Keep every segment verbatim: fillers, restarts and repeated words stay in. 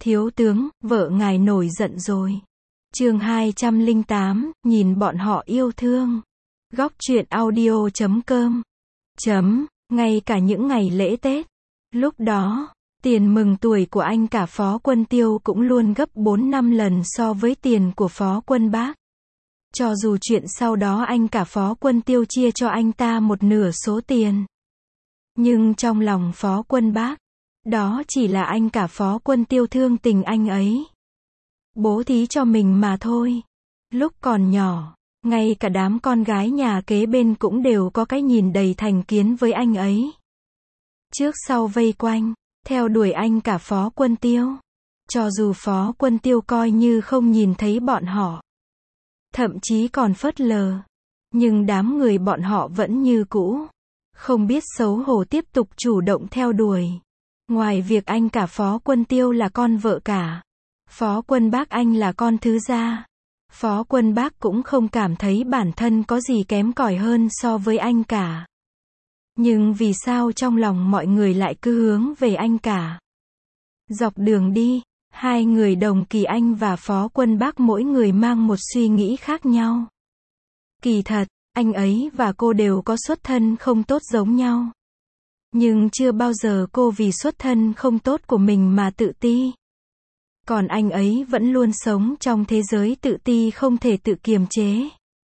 Thiếu tướng, vợ ngài nổi giận rồi. Chương hai trăm lẻ tám, nhìn bọn họ yêu thương. Góc truyện audio chấm com. Chấm, ngay cả những ngày lễ Tết. Lúc đó, tiền mừng tuổi của anh cả Phó Quân Tiêu cũng luôn gấp bốn năm lần so với tiền của Phó Quân Bác. Cho dù chuyện sau đó anh cả Phó Quân Tiêu chia cho anh ta một nửa số tiền. Nhưng trong lòng Phó Quân Bác, đó chỉ là anh cả Phó Quân Tiêu thương tình anh ấy. Bố thí cho mình mà thôi. Lúc còn nhỏ, ngay cả đám con gái nhà kế bên cũng đều có cái nhìn đầy thành kiến với anh ấy. Trước sau vây quanh, theo đuổi anh cả Phó Quân Tiêu. Cho dù Phó Quân Tiêu coi như không nhìn thấy bọn họ, thậm chí còn phớt lờ, nhưng đám người bọn họ vẫn như cũ, không biết xấu hổ tiếp tục chủ động theo đuổi. Ngoài việc anh cả Phó Quân Tiêu là con vợ cả, Phó Quân Bác anh là con thứ gia, Phó Quân Bác cũng không cảm thấy bản thân có gì kém cỏi hơn so với anh cả. Nhưng vì sao trong lòng mọi người lại cứ hướng về anh cả? Dọc đường đi, hai người Đồng Kỳ Anh và Phó Quân Bác mỗi người mang một suy nghĩ khác nhau. Kỳ thật, anh ấy và cô đều có xuất thân không tốt giống nhau. Nhưng chưa bao giờ cô vì xuất thân không tốt của mình mà tự ti. Còn anh ấy vẫn luôn sống trong thế giới tự ti không thể tự kiềm chế.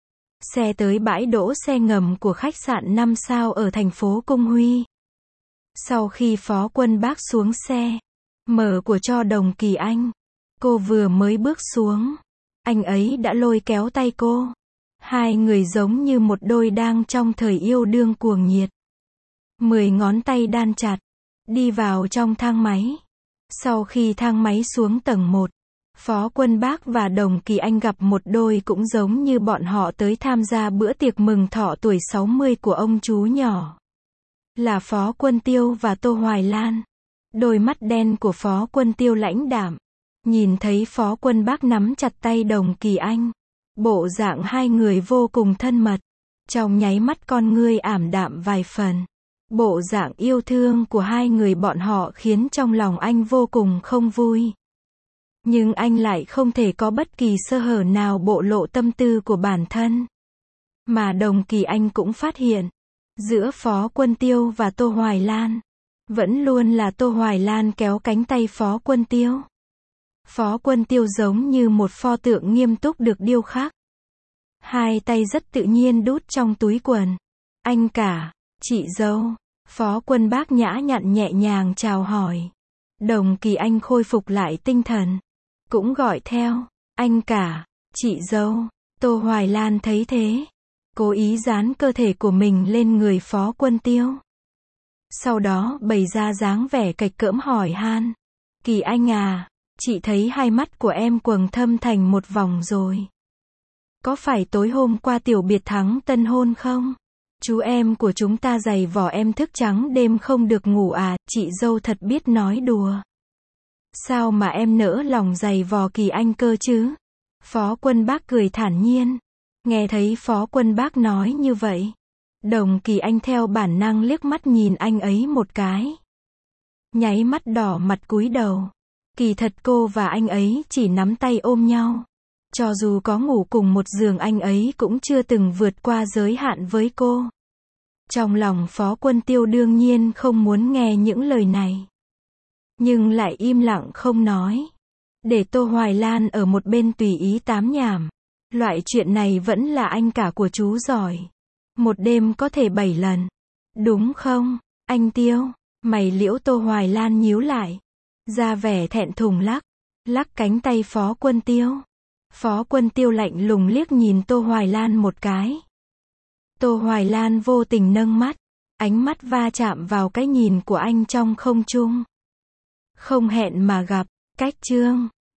Xe tới bãi đỗ xe ngầm của khách sạn năm sao ở thành phố Cung Huy. Sau khi Phó Quân Bác xuống xe, mở của cho Đồng Kỳ Anh, cô vừa mới bước xuống, anh ấy đã lôi kéo tay cô. Hai người giống như một đôi đang trong thời yêu đương cuồng nhiệt. Mười ngón tay đan chặt, đi vào trong thang máy. Sau khi thang máy xuống tầng một, Phó Quân Bác và Đồng Kỳ Anh gặp một đôi cũng giống như bọn họ tới tham gia bữa tiệc mừng thọ tuổi sáu mươi của ông chú nhỏ. Là Phó Quân Tiêu và Tô Hoài Lan. Đôi mắt đen của Phó Quân Tiêu lãnh đạm. Nhìn thấy Phó Quân Bác nắm chặt tay Đồng Kỳ Anh. Bộ dạng hai người vô cùng thân mật. Trong nháy mắt con ngươi ảm đạm vài phần. Bộ dạng yêu thương của hai người bọn họ khiến trong lòng anh vô cùng không vui. Nhưng anh lại không thể có bất kỳ sơ hở nào bộ lộ tâm tư của bản thân. Mà Đồng Kỳ Anh cũng phát hiện, giữa Phó Quân Tiêu và Tô Hoài Lan, vẫn luôn là Tô Hoài Lan kéo cánh tay Phó Quân Tiêu. Phó Quân Tiêu giống như một pho tượng nghiêm túc được điêu khắc. Hai tay rất tự nhiên đút trong túi quần. Anh cả, chị dâu, Phó Quân Bác nhã nhặn nhẹ nhàng chào hỏi. Đồng Kỳ Anh khôi phục lại tinh thần, cũng gọi theo, anh cả, chị dâu. Tô Hoài Lan thấy thế, cố ý dán cơ thể của mình lên người Phó Quân Tiêu. Sau đó bày ra dáng vẻ cạch cỡm hỏi han. Kỳ Anh à, chị thấy hai mắt của em quầng thâm thành một vòng rồi. Có phải tối hôm qua tiểu biệt thắng tân hôn không? Chú em của chúng ta giày vò em thức trắng đêm không được ngủ à? Chị dâu thật biết nói đùa. Sao mà em nỡ lòng giày vò Kỳ Anh cơ chứ? Phó Quân Bác cười thản nhiên. Nghe thấy Phó Quân Bác nói như vậy, Đồng Kỳ Anh theo bản năng liếc mắt nhìn anh ấy một cái. Nháy mắt đỏ mặt cúi đầu. Kỳ thật cô và anh ấy chỉ nắm tay ôm nhau. Cho dù có ngủ cùng một giường anh ấy cũng chưa từng vượt qua giới hạn với cô. Trong lòng Phó Quân Tiêu đương nhiên không muốn nghe những lời này. Nhưng lại im lặng không nói. Để Tô Hoài Lan ở một bên tùy ý tám nhảm. Loại chuyện này vẫn là anh cả của chú giỏi. Một đêm có thể bảy lần. Đúng không, anh Tiêu? Mày liễu Tô Hoài Lan nhíu lại. Ra vẻ thẹn thùng lắc. Lắc cánh tay Phó Quân Tiêu. Phó Quân Tiêu lạnh lùng liếc nhìn Tô Hoài Lan một cái. Tô Hoài Lan vô tình nâng mắt. Ánh mắt va chạm vào cái nhìn của anh trong không trung. Không hẹn mà gặp, cách chương.